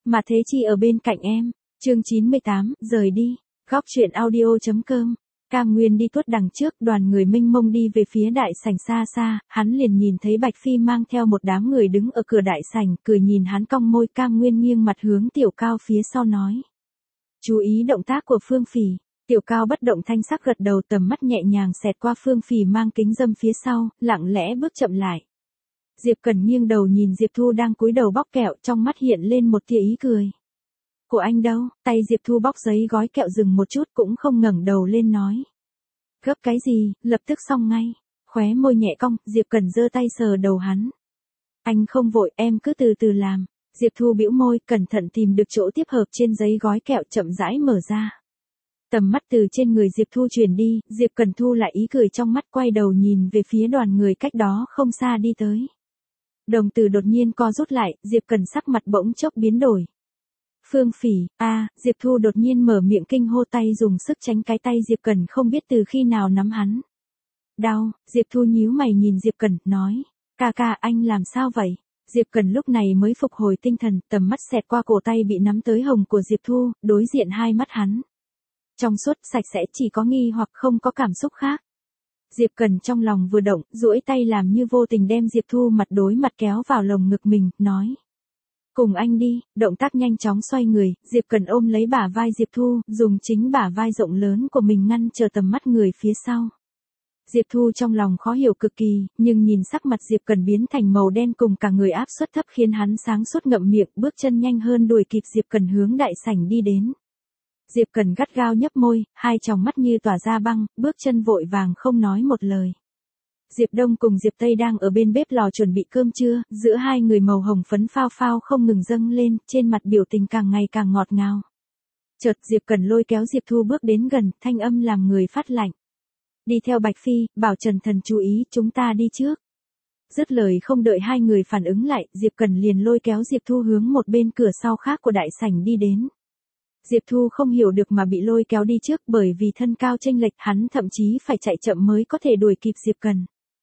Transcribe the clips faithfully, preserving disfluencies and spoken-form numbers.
Mà Thế Chi ở bên cạnh em. Chương chín mươi tám, rời đi. Góc truyện audio.com. Cam Nguyên đi tuốt đằng trước, đoàn người mênh mông đi về phía đại sảnh xa xa, hắn liền nhìn thấy Bạch Phi mang theo một đám người đứng ở cửa đại sảnh, cười nhìn hắn cong môi. Cam Nguyên nghiêng mặt hướng Tiểu Cao phía sau nói. Chú ý động tác của Phương Phỉ. Tiểu Cao bất động thanh sắc gật đầu, tầm mắt nhẹ nhàng xẹt qua Phương Phỉ mang kính dâm phía sau, lặng lẽ bước chậm lại. Diệp Cần nghiêng đầu nhìn Diệp Thu đang cúi đầu bóc kẹo, trong mắt hiện lên một tia ý cười. Của anh đâu? Tay Diệp Thu bóc giấy gói kẹo dừng một chút cũng không ngẩng đầu lên nói. Gấp cái gì, lập tức xong ngay. Khóe môi nhẹ cong, Diệp Cần giơ tay sờ đầu hắn. Anh không vội, em cứ từ từ làm. Diệp Thu bĩu môi, cẩn thận tìm được chỗ tiếp hợp trên giấy gói kẹo, chậm rãi mở ra. Tầm mắt từ trên người Diệp Thu chuyển đi, Diệp Cần thu lại ý cười trong mắt, quay đầu nhìn về phía đoàn người cách đó không xa đi tới. Đồng tử đột nhiên co rút lại, Diệp Cần sắc mặt bỗng chốc biến đổi. Phương Phỉ, a, à, Diệp Thu đột nhiên mở miệng kinh hô, tay dùng sức tránh cái tay Diệp Cần không biết từ khi nào nắm hắn. Đau, Diệp Thu nhíu mày nhìn Diệp Cần, nói. Ca ca, anh làm sao vậy? Diệp Cần lúc này mới phục hồi tinh thần, tầm mắt xẹt qua cổ tay bị nắm tới hồng của Diệp Thu, đối diện hai mắt hắn. Trong suốt sạch sẽ, chỉ có nghi hoặc không có cảm xúc khác. Diệp Cần trong lòng vừa động, duỗi tay làm như vô tình đem Diệp Thu mặt đối mặt kéo vào lồng ngực mình, nói. Cùng anh đi. Động tác nhanh chóng xoay người, Diệp Cần ôm lấy bả vai Diệp Thu, dùng chính bả vai rộng lớn của mình ngăn trở tầm mắt người phía sau. Diệp Thu trong lòng khó hiểu cực kỳ, nhưng nhìn sắc mặt Diệp Cần biến thành màu đen cùng cả người áp suất thấp khiến hắn sáng suốt ngậm miệng, bước chân nhanh hơn đuổi kịp Diệp Cần hướng đại sảnh đi đến. Diệp Cần gắt gao nhấp môi, hai tròng mắt như tỏa ra băng, bước chân vội vàng không nói một lời. Diệp Đông cùng Diệp Tây đang ở bên bếp lò chuẩn bị cơm trưa, giữa hai người màu hồng phấn phao phao không ngừng dâng lên, trên mặt biểu tình càng ngày càng ngọt ngào. Chợt Diệp Cần lôi kéo Diệp Thu bước đến gần, thanh âm làm người phát lạnh. Đi theo Bạch Phi, bảo Trần Thần chú ý, chúng ta đi trước. Dứt lời không đợi hai người phản ứng lại, Diệp Cần liền lôi kéo Diệp Thu hướng một bên cửa sau khác của đại sảnh đi đến. Diệp Thu không hiểu được mà bị lôi kéo đi trước, bởi vì thân cao chênh lệch, hắn thậm chí phải chạy chậm mới có thể đuổi kịp Diệp Cần.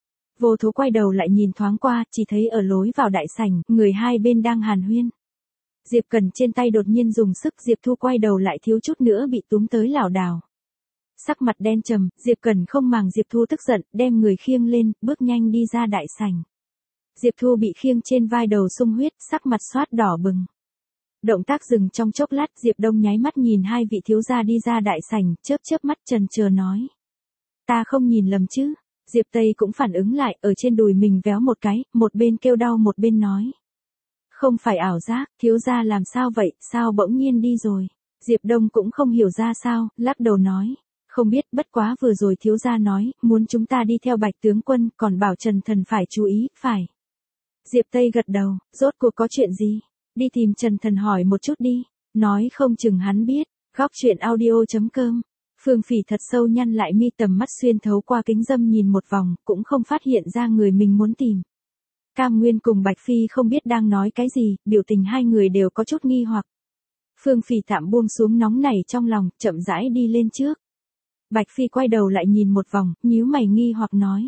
Vô Thố quay đầu lại nhìn thoáng qua, chỉ thấy ở lối vào đại sảnh, người hai bên đang hàn huyên. Diệp Cần trên tay đột nhiên dùng sức, Diệp Thu quay đầu lại thiếu chút nữa bị túm tới lảo đảo. Sắc mặt đen trầm, Diệp Cần không màng Diệp Thu tức giận, đem người khiêng lên, bước nhanh đi ra đại sảnh. Diệp Thu bị khiêng trên vai đầu sung huyết, sắc mặt xoát đỏ bừng. Động tác dừng trong chốc lát, Diệp Đông nháy mắt nhìn hai vị thiếu gia đi ra đại sảnh, chớp chớp mắt trần chờ nói. Ta không nhìn lầm chứ? Diệp Tây cũng phản ứng lại, ở trên đùi mình véo một cái, một bên kêu đau một bên nói. Không phải ảo giác, thiếu gia làm sao vậy, sao bỗng nhiên đi rồi? Diệp Đông cũng không hiểu ra sao, lắc đầu nói. Không biết, bất quá vừa rồi thiếu gia nói, muốn chúng ta đi theo Bạch tướng quân, còn bảo Trần Thần phải chú ý, phải. Diệp Tây gật đầu, rốt cuộc có chuyện gì? Đi tìm Trần Thần hỏi một chút đi, nói không chừng hắn biết. Góc truyện audio.com. Phương Phỉ thật sâu nhăn lại mi, tầm mắt xuyên thấu qua kính dâm nhìn một vòng, cũng không phát hiện ra người mình muốn tìm. Cam Nguyên cùng Bạch Phi không biết đang nói cái gì, biểu tình hai người đều có chút nghi hoặc. Phương Phỉ tạm buông xuống nóng nảy trong lòng, chậm rãi đi lên trước. Bạch Phi quay đầu lại nhìn một vòng, nhíu mày nghi hoặc nói.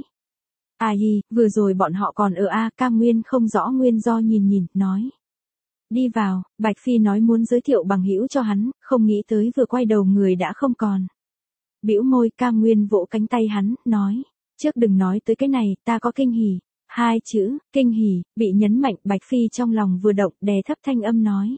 À hi, vừa rồi bọn họ còn ở A. Cam Nguyên không rõ nguyên do nhìn nhìn, nói. Đi vào. Bạch Phi nói muốn giới thiệu bằng hữu cho hắn, không nghĩ tới vừa quay đầu người đã không còn. Bĩu môi, Cam Nguyên vỗ cánh tay hắn, nói. Trước đừng nói tới cái này, ta có kinh hỉ. Hai chữ, kinh hỉ, bị nhấn mạnh, Bạch Phi trong lòng vừa động, đè thấp thanh âm nói.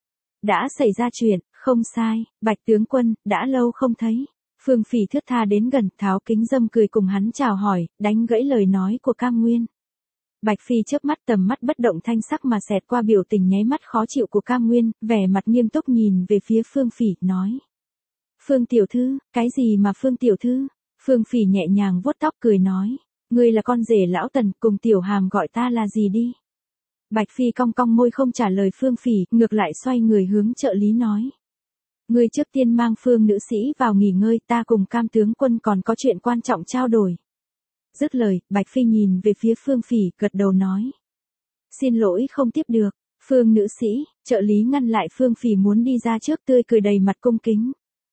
Đã xảy ra chuyện, không sai, Bạch tướng quân, đã lâu không thấy. Phương Phỉ thướt tha đến gần, tháo kính dâm cười cùng hắn chào hỏi, đánh gãy lời nói của Cam Nguyên. Bạch Phi chớp mắt, tầm mắt bất động thanh sắc mà xẹt qua biểu tình nháy mắt khó chịu của Cam Nguyên, vẻ mặt nghiêm túc nhìn về phía Phương Phỉ, nói. Phương tiểu thư, cái gì mà Phương tiểu thư? Phương Phỉ nhẹ nhàng vuốt tóc cười nói. Ngươi là con rể lão Tần, cùng tiểu hàm gọi ta là gì đi? Bạch Phi cong cong môi không trả lời Phương Phỉ, ngược lại xoay người hướng trợ lý nói. Ngươi trước tiên mang Phương nữ sĩ vào nghỉ ngơi, ta cùng Cam tướng quân còn có chuyện quan trọng trao đổi. Dứt lời, Bạch Phi nhìn về phía Phương Phỉ, gật đầu nói. Xin lỗi không tiếp được. Phương nữ sĩ, trợ lý ngăn lại Phương Phỉ muốn đi ra trước, tươi cười đầy mặt cung kính.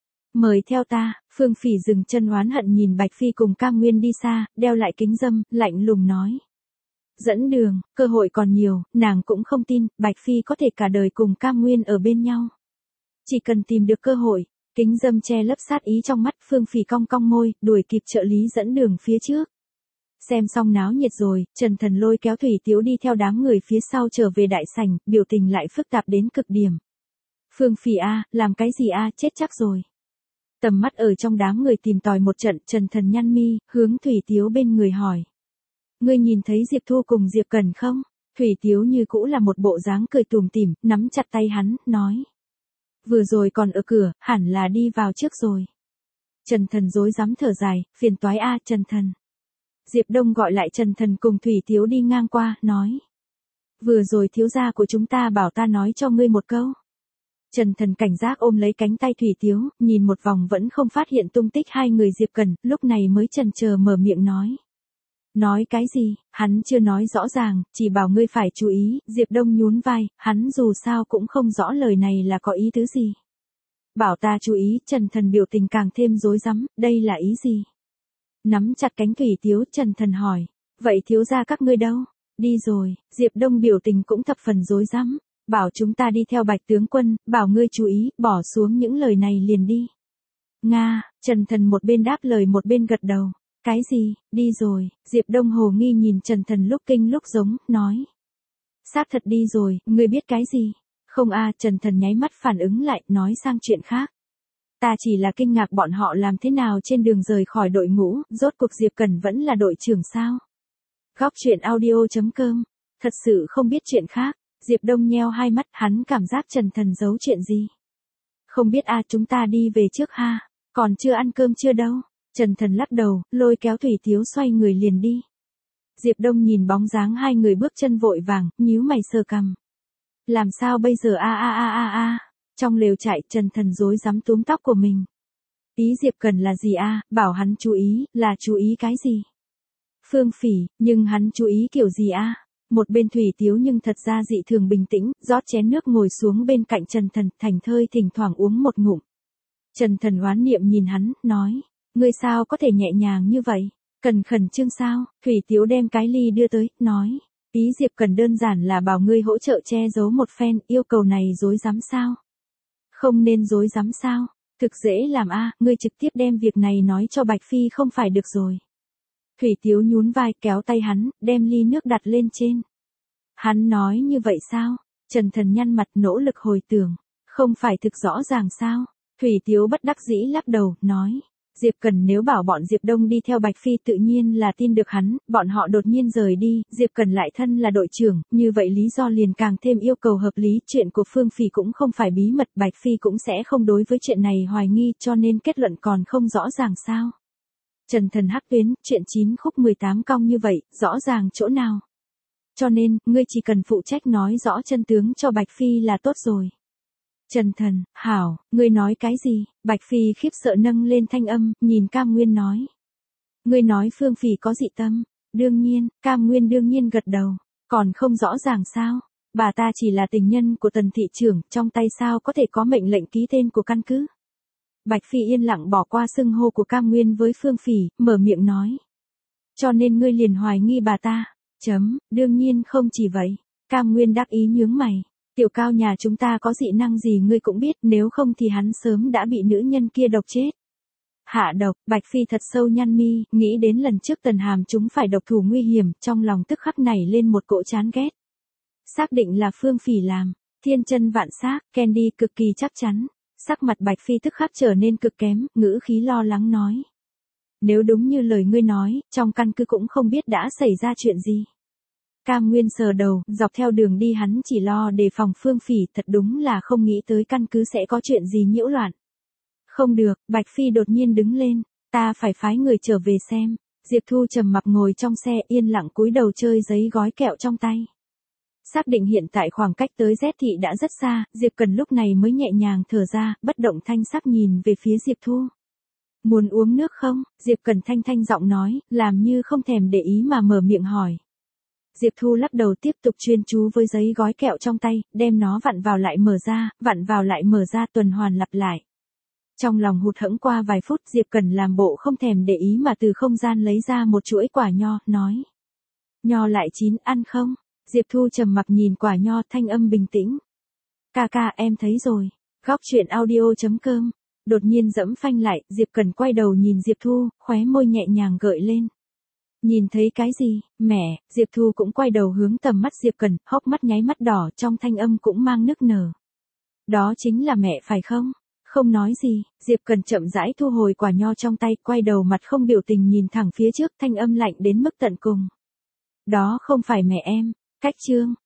Mời theo ta. Phương Phỉ dừng chân oán hận nhìn Bạch Phi cùng Cam Nguyên đi xa, đeo lại kính dâm, lạnh lùng nói. Dẫn đường, cơ hội còn nhiều, nàng cũng không tin, Bạch Phi có thể cả đời cùng Cam Nguyên ở bên nhau. Chỉ cần tìm được cơ hội, kính dâm che lấp sát ý trong mắt, Phương Phỉ cong cong môi, đuổi kịp trợ lý dẫn đường phía trước. Xem xong náo nhiệt rồi, Trần Thần lôi kéo Thủy Tiếu đi theo đám người phía sau trở về đại sảnh, biểu tình lại phức tạp đến cực điểm. Phương Phỉ a, làm cái gì a, chết chắc rồi. Tầm mắt ở trong đám người tìm tòi một trận, Trần Thần nhăn mi, hướng Thủy Tiếu bên người hỏi. Ngươi nhìn thấy Diệp Thu cùng Diệp Cần không? Thủy Tiếu như cũ là một bộ dáng cười tủm tỉm, nắm chặt tay hắn, nói. Vừa rồi còn ở cửa, hẳn là đi vào trước rồi. Trần Thần rối rắm thở dài, phiền toái a Trần Thần. Diệp Đông gọi lại Trần Thần cùng Thủy Tiếu đi ngang qua, nói. Vừa rồi thiếu gia của chúng ta bảo ta nói cho ngươi một câu. Trần Thần cảnh giác ôm lấy cánh tay Thủy Tiếu, nhìn một vòng vẫn không phát hiện tung tích hai người Diệp Cần, lúc này mới chần chờ mở miệng nói. Nói cái gì, hắn chưa nói rõ ràng, chỉ bảo ngươi phải chú ý, Diệp Đông nhún vai, hắn dù sao cũng không rõ lời này là có ý tứ gì. Bảo ta chú ý, Trần Thần biểu tình càng thêm rối rắm, đây là ý gì? Nắm chặt cánh Thủy Tiếu, Trần Thần hỏi, vậy thiếu gia các ngươi đâu? Đi rồi, Diệp Đông biểu tình cũng thập phần rối rắm, bảo chúng ta đi theo Bạch tướng quân, bảo ngươi chú ý, bỏ xuống những lời này liền đi. Nga, Trần Thần một bên đáp lời một bên gật đầu. Cái gì, đi rồi, Diệp Đông hồ nghi nhìn Trần Thần lúc kinh lúc giống, nói. Xác thật đi rồi, ngươi biết cái gì? Không a, Trần Thần nháy mắt phản ứng lại, nói sang chuyện khác. Ta chỉ là kinh ngạc bọn họ làm thế nào trên đường rời khỏi đội ngũ, rốt cuộc Diệp Cần vẫn là đội trưởng sao? Góc truyện audio chấm com, thật sự không biết chuyện khác, Diệp Đông nheo hai mắt, hắn cảm giác Trần Thần giấu chuyện gì? Không biết a, chúng ta đi về trước ha, còn chưa ăn cơm chưa đâu. Trần Thần lắc đầu, lôi kéo Thủy Tiếu xoay người liền đi. Diệp Đông nhìn bóng dáng hai người bước chân vội vàng, nhíu mày sờ cằm. Làm sao bây giờ a a a a a? Trong lều trại, Trần Thần rối rắm túm tóc của mình. Ý Diệp Cần là gì a? Bảo hắn chú ý, là chú ý cái gì? Phương Phỉ, nhưng hắn chú ý kiểu gì a? Một bên Thủy Tiếu nhưng thật ra dị thường bình tĩnh, rót chén nước ngồi xuống bên cạnh Trần Thần, thành thơi thỉnh thoảng uống một ngụm. Trần Thần oán niệm nhìn hắn, nói. Ngươi sao có thể nhẹ nhàng như vậy? Cần khẩn trương sao? Thủy Tiếu đem cái ly đưa tới, nói. Ý Diệp Cần đơn giản là bảo ngươi hỗ trợ che giấu một phen, yêu cầu này dối rắm sao? Không nên dối rắm sao? Thực dễ làm a, ngươi trực tiếp đem việc này nói cho Bạch Phi không phải được rồi. Thủy Tiếu nhún vai kéo tay hắn, đem ly nước đặt lên trên. Hắn nói như vậy sao? Trần Thần nhăn mặt nỗ lực hồi tưởng. Không phải thực rõ ràng sao? Thủy Tiếu bất đắc dĩ lắc đầu, nói. Diệp Cần nếu bảo bọn Diệp Đông đi theo Bạch Phi tự nhiên là tin được hắn, bọn họ đột nhiên rời đi, Diệp Cần lại thân là đội trưởng, như vậy lý do liền càng thêm yêu cầu hợp lý, chuyện của Phương Phỉ cũng không phải bí mật, Bạch Phi cũng sẽ không đối với chuyện này hoài nghi, cho nên kết luận còn không rõ ràng sao. Trần Thần hắc tuyến, chuyện chín khúc mười tám cong như vậy, rõ ràng chỗ nào. Cho nên, ngươi chỉ cần phụ trách nói rõ chân tướng cho Bạch Phi là tốt rồi. Trần Thần, hảo, ngươi nói cái gì? Bạch Phi khiếp sợ nâng lên thanh âm, nhìn Cam Nguyên nói. Ngươi nói Phương Phỉ có dị tâm. Đương nhiên, Cam Nguyên đương nhiên gật đầu. Còn không rõ ràng sao? Bà ta chỉ là tình nhân của Tần thị trưởng, trong tay sao có thể có mệnh lệnh ký tên của căn cứ? Bạch Phi yên lặng bỏ qua xưng hô của Cam Nguyên với Phương Phỉ, mở miệng nói. Cho nên ngươi liền hoài nghi bà ta. Chấm, đương nhiên không chỉ vậy. Cam Nguyên đắc ý nhướng mày. Tiểu Cao nhà chúng ta có dị năng gì ngươi cũng biết, nếu không thì hắn sớm đã bị nữ nhân kia độc chết. Hạ độc, Bạch Phi thật sâu nhăn mi, nghĩ đến lần trước Tần Hàm chúng phải độc thủ nguy hiểm, trong lòng tức khắc nảy lên một cỗ chán ghét. Xác định là Phương Phỉ làm, thiên chân vạn xác, Candy cực kỳ chắc chắn. Sắc mặt Bạch Phi tức khắc trở nên cực kém, ngữ khí lo lắng nói. Nếu đúng như lời ngươi nói, trong căn cứ cũng không biết đã xảy ra chuyện gì. Cam Nguyên sờ đầu, dọc theo đường đi hắn chỉ lo đề phòng Phương Phỉ, thật đúng là không nghĩ tới căn cứ sẽ có chuyện gì nhiễu loạn. Không được, Bạch Phi đột nhiên đứng lên, ta phải phái người trở về xem. Diệp Thu trầm mặc ngồi trong xe yên lặng cúi đầu chơi giấy gói kẹo trong tay. Xác định hiện tại khoảng cách tới Z thị đã rất xa, Diệp Cần lúc này mới nhẹ nhàng thở ra, bất động thanh sắc nhìn về phía Diệp Thu. Muốn uống nước không? Diệp Cần thanh thanh giọng nói, làm như không thèm để ý mà mở miệng hỏi. Diệp Thu lắc đầu tiếp tục chuyên chú với giấy gói kẹo trong tay, đem nó vặn vào lại mở ra, vặn vào lại mở ra tuần hoàn lặp lại. Trong lòng hụt hẫng qua vài phút, Diệp Cần làm bộ không thèm để ý mà từ không gian lấy ra một chuỗi quả nho, nói. Nho lại chín, ăn không? Diệp Thu trầm mặc nhìn quả nho, thanh âm bình tĩnh. Ca ca, em thấy rồi. Góc chuyện audio.com. Đột nhiên dẫm phanh lại, Diệp Cần quay đầu nhìn Diệp Thu, khóe môi nhẹ nhàng gợi lên. Nhìn thấy cái gì, mẹ? Diệp Thu cũng quay đầu hướng tầm mắt Diệp Cần, hốc mắt nháy mắt đỏ, trong thanh âm cũng mang nức nở. Đó chính là mẹ phải không? Không nói gì, Diệp Cần chậm rãi thu hồi quả nho trong tay, quay đầu mặt không biểu tình nhìn thẳng phía trước, thanh âm lạnh đến mức tận cùng. Đó không phải mẹ em. Cách chương.